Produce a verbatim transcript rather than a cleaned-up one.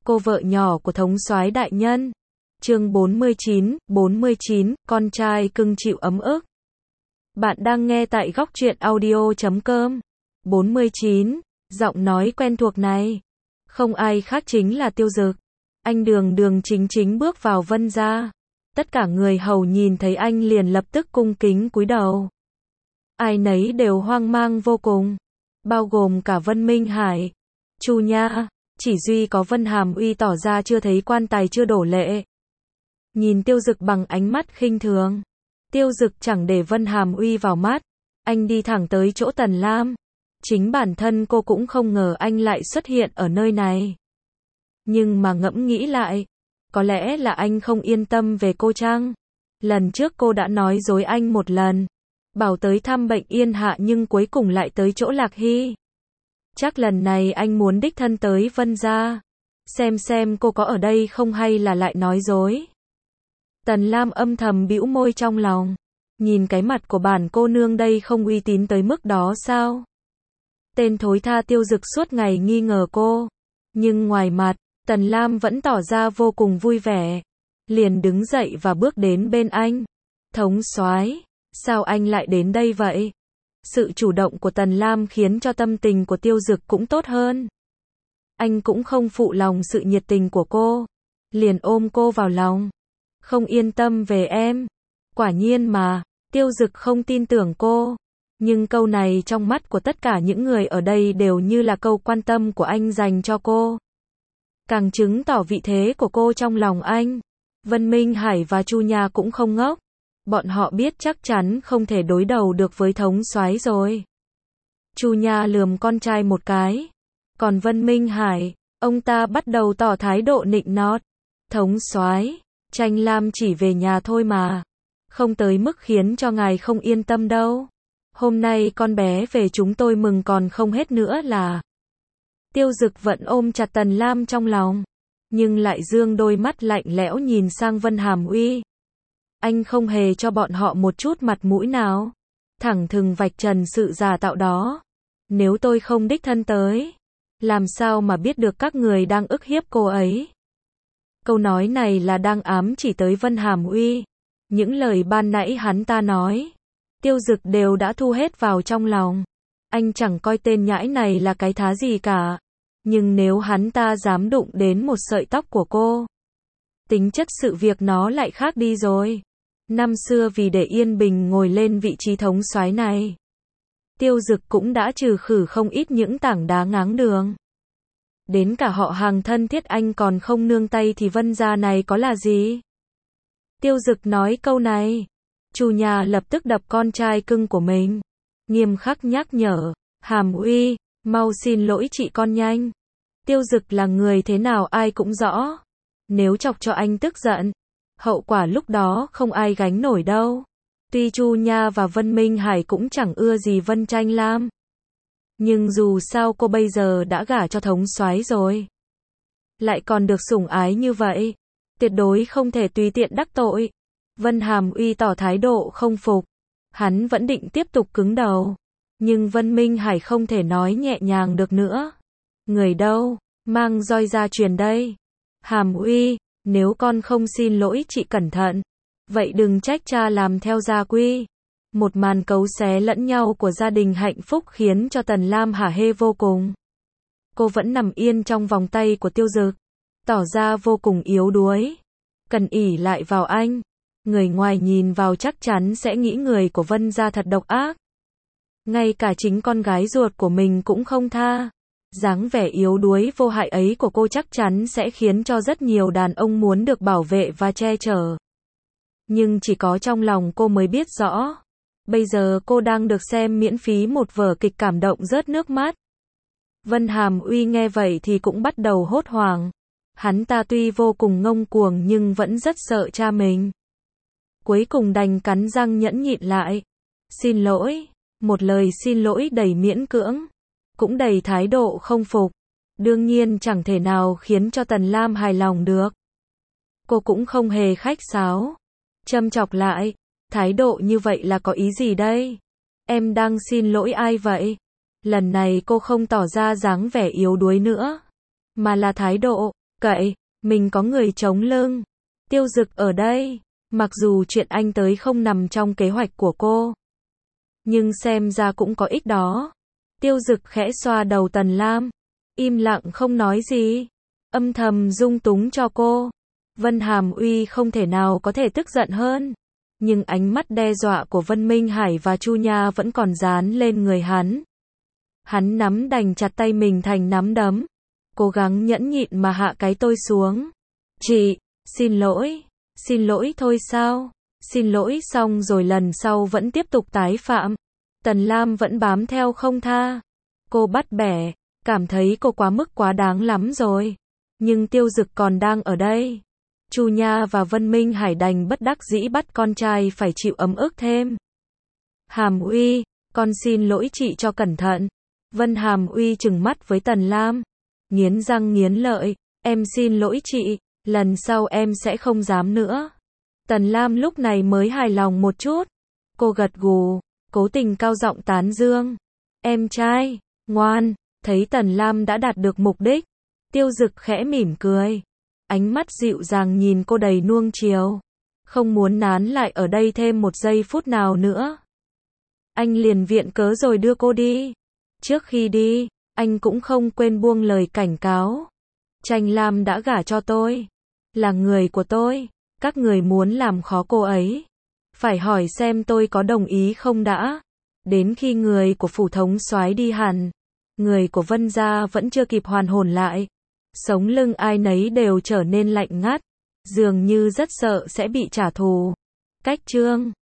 cô vợ nhỏ của thống soái đại nhân. Chương bốn mươi chín, bốn mươi chín, con trai cưng chịu ấm ức. Bạn đang nghe tại góc truyện audio chấm com. bốn mươi chín, giọng nói quen thuộc này, không ai khác chính là Tiêu Dực. Anh đường đường chính chính bước vào Vân gia. Tất cả người hầu nhìn thấy anh liền lập tức cung kính cúi đầu. Ai nấy đều hoang mang vô cùng, bao gồm cả Vân Minh Hải, Chu Nha, chỉ duy có Vân Hàm Uy tỏ ra chưa thấy quan tài chưa đổ lệ. Nhìn Tiêu Dực bằng ánh mắt khinh thường. Tiêu Dực chẳng để Vân Hàm Uy vào mắt, anh đi thẳng tới chỗ Tần Lam. Chính bản thân cô cũng không ngờ anh lại xuất hiện ở nơi này. Nhưng mà ngẫm nghĩ lại, có lẽ là anh không yên tâm về cô chăng? Lần trước cô đã nói dối anh một lần, bảo tới thăm bệnh Yên Hạ nhưng cuối cùng lại tới chỗ Lạc Hy. Chắc lần này anh muốn đích thân tới Vân gia, xem xem cô có ở đây không hay là lại nói dối. Tần Lam âm thầm bĩu môi trong lòng, nhìn cái mặt của bản cô nương đây không uy tín tới mức đó sao? Tên thối tha Tiêu Dực suốt ngày nghi ngờ cô, nhưng ngoài mặt, Tần Lam vẫn tỏ ra vô cùng vui vẻ, liền đứng dậy và bước đến bên anh. Thống soái, sao anh lại đến đây vậy? Sự chủ động của Tần Lam khiến cho tâm tình của Tiêu Dực cũng tốt hơn. Anh cũng không phụ lòng sự nhiệt tình của cô, liền ôm cô vào lòng. Không yên tâm về em. Quả nhiên mà, Tiêu Dực không tin tưởng cô. Nhưng câu này trong mắt của tất cả những người ở đây đều như là câu quan tâm của anh dành cho cô. Càng chứng tỏ vị thế của cô trong lòng anh. Vân Minh Hải và Chu Nha cũng không ngốc. Bọn họ biết chắc chắn không thể đối đầu được với thống soái rồi. Chu Nha lườm con trai một cái. Còn Vân Minh Hải, ông ta bắt đầu tỏ thái độ nịnh nọt. Thống soái, Tranh Lam chỉ về nhà thôi mà, không tới mức khiến cho ngài không yên tâm đâu. Hôm nay con bé về chúng tôi mừng còn không hết nữa là. Tiêu Dực vẫn ôm chặt Tần Lam trong lòng, nhưng lại dương đôi mắt lạnh lẽo nhìn sang Vân Hàm Uy. Anh không hề cho bọn họ một chút mặt mũi nào, thẳng thừng vạch trần sự giả tạo đó. Nếu tôi không đích thân tới, làm sao mà biết được các người đang ức hiếp cô ấy? Câu nói này là đang ám chỉ tới Vân Hàm Uy. Những lời ban nãy hắn ta nói, Tiêu Dực đều đã thu hết vào trong lòng. Anh chẳng coi tên nhãi này là cái thá gì cả. Nhưng nếu hắn ta dám đụng đến một sợi tóc của cô, tính chất sự việc nó lại khác đi rồi. Năm xưa vì để Yên Bình ngồi lên vị trí thống soái này, Tiêu Dực cũng đã trừ khử không ít những tảng đá ngáng đường. Đến cả họ hàng thân thiết anh còn không nương tay thì Vân gia này có là gì? Tiêu Dực nói câu này, Chu Nha lập tức đập con trai cưng của mình, nghiêm khắc nhắc nhở, Hàm Uy, mau xin lỗi chị con nhanh. Tiêu Dực là người thế nào ai cũng rõ. Nếu chọc cho anh tức giận, hậu quả lúc đó không ai gánh nổi đâu. Tuy Chu Nha và Vân Minh Hải cũng chẳng ưa gì Vân Tranh Lam, nhưng dù sao cô bây giờ đã gả cho thống soái rồi, lại còn được sủng ái như vậy, tuyệt đối không thể tùy tiện đắc tội. Vân Hàm Uy tỏ thái độ không phục, hắn vẫn định tiếp tục cứng đầu, nhưng Vân Minh Hải không thể nói nhẹ nhàng được nữa. Người đâu, mang roi ra truyền đây. Hàm Uy, nếu con không xin lỗi chị cẩn thận, vậy đừng trách cha làm theo gia quy. Một màn cấu xé lẫn nhau của gia đình hạnh phúc khiến cho Tần Lam hả hê vô cùng. Cô vẫn nằm yên trong vòng tay của Tiêu Dực, tỏ ra vô cùng yếu đuối, cần ỷ lại vào anh. Người ngoài nhìn vào chắc chắn sẽ nghĩ người của Vân gia thật độc ác. Ngay cả chính con gái ruột của mình cũng không tha. Dáng vẻ yếu đuối vô hại ấy của cô chắc chắn sẽ khiến cho rất nhiều đàn ông muốn được bảo vệ và che chở. Nhưng chỉ có trong lòng cô mới biết rõ. Bây giờ cô đang được xem miễn phí một vở kịch cảm động rớt nước mắt. Vân Hàm Uy nghe vậy thì cũng bắt đầu hốt hoảng. Hắn ta tuy vô cùng ngông cuồng nhưng vẫn rất sợ cha mình. Cuối cùng đành cắn răng nhẫn nhịn lại. Xin lỗi. Một lời xin lỗi đầy miễn cưỡng, cũng đầy thái độ không phục. Đương nhiên chẳng thể nào khiến cho Tần Lam hài lòng được. Cô cũng không hề khách sáo, châm chọc lại. Thái độ như vậy là có ý gì đây? Em đang xin lỗi ai vậy? Lần này cô không tỏ ra dáng vẻ yếu đuối nữa, mà là thái độ. Cậy, mình có người chống lưng. Tiêu Dực ở đây. Mặc dù chuyện anh tới không nằm trong kế hoạch của cô, nhưng xem ra cũng có ích đó. Tiêu Dực khẽ xoa đầu Tần Lam, im lặng không nói gì, âm thầm dung túng cho cô. Vân Hàm Uy không thể nào có thể tức giận hơn, nhưng ánh mắt đe dọa của Vân Minh Hải và Chu Nha vẫn còn dán lên người hắn. Hắn nắm đành chặt tay mình thành nắm đấm, cố gắng nhẫn nhịn mà hạ cái tôi xuống. Chị, xin lỗi, xin lỗi thôi sao? Xin lỗi xong rồi lần sau vẫn tiếp tục tái phạm. Tần Lam vẫn bám theo không tha. Cô bắt bẻ, cảm thấy cô quá mức quá đáng lắm rồi. Nhưng Tiêu Dực còn đang ở đây. Chu Nha và Vân Minh Hải đành bất đắc dĩ bắt con trai phải chịu ấm ức thêm. Hàm Uy, con xin lỗi chị cho cẩn thận. Vân Hàm Uy trừng mắt với Tần Lam, nghiến răng nghiến lợi, em xin lỗi chị, lần sau em sẽ không dám nữa. Tần Lam lúc này mới hài lòng một chút. Cô gật gù, cố tình cao giọng tán dương. Em trai, ngoan. Thấy Tần Lam đã đạt được mục đích, Tiêu Dực khẽ mỉm cười. Ánh mắt dịu dàng nhìn cô đầy nuông chiều. Không muốn nán lại ở đây thêm một giây phút nào nữa. Anh liền viện cớ rồi đưa cô đi. Trước khi đi, anh cũng không quên buông lời cảnh cáo. Tranh Lam đã gả cho tôi, là người của tôi. Các người muốn làm khó cô ấy, phải hỏi xem tôi có đồng ý không đã. Đến khi người của phủ thống soái đi hẳn, người của Vân gia vẫn chưa kịp hoàn hồn lại. Sống lưng ai nấy đều trở nên lạnh ngắt, dường như rất sợ sẽ bị trả thù. Cách chương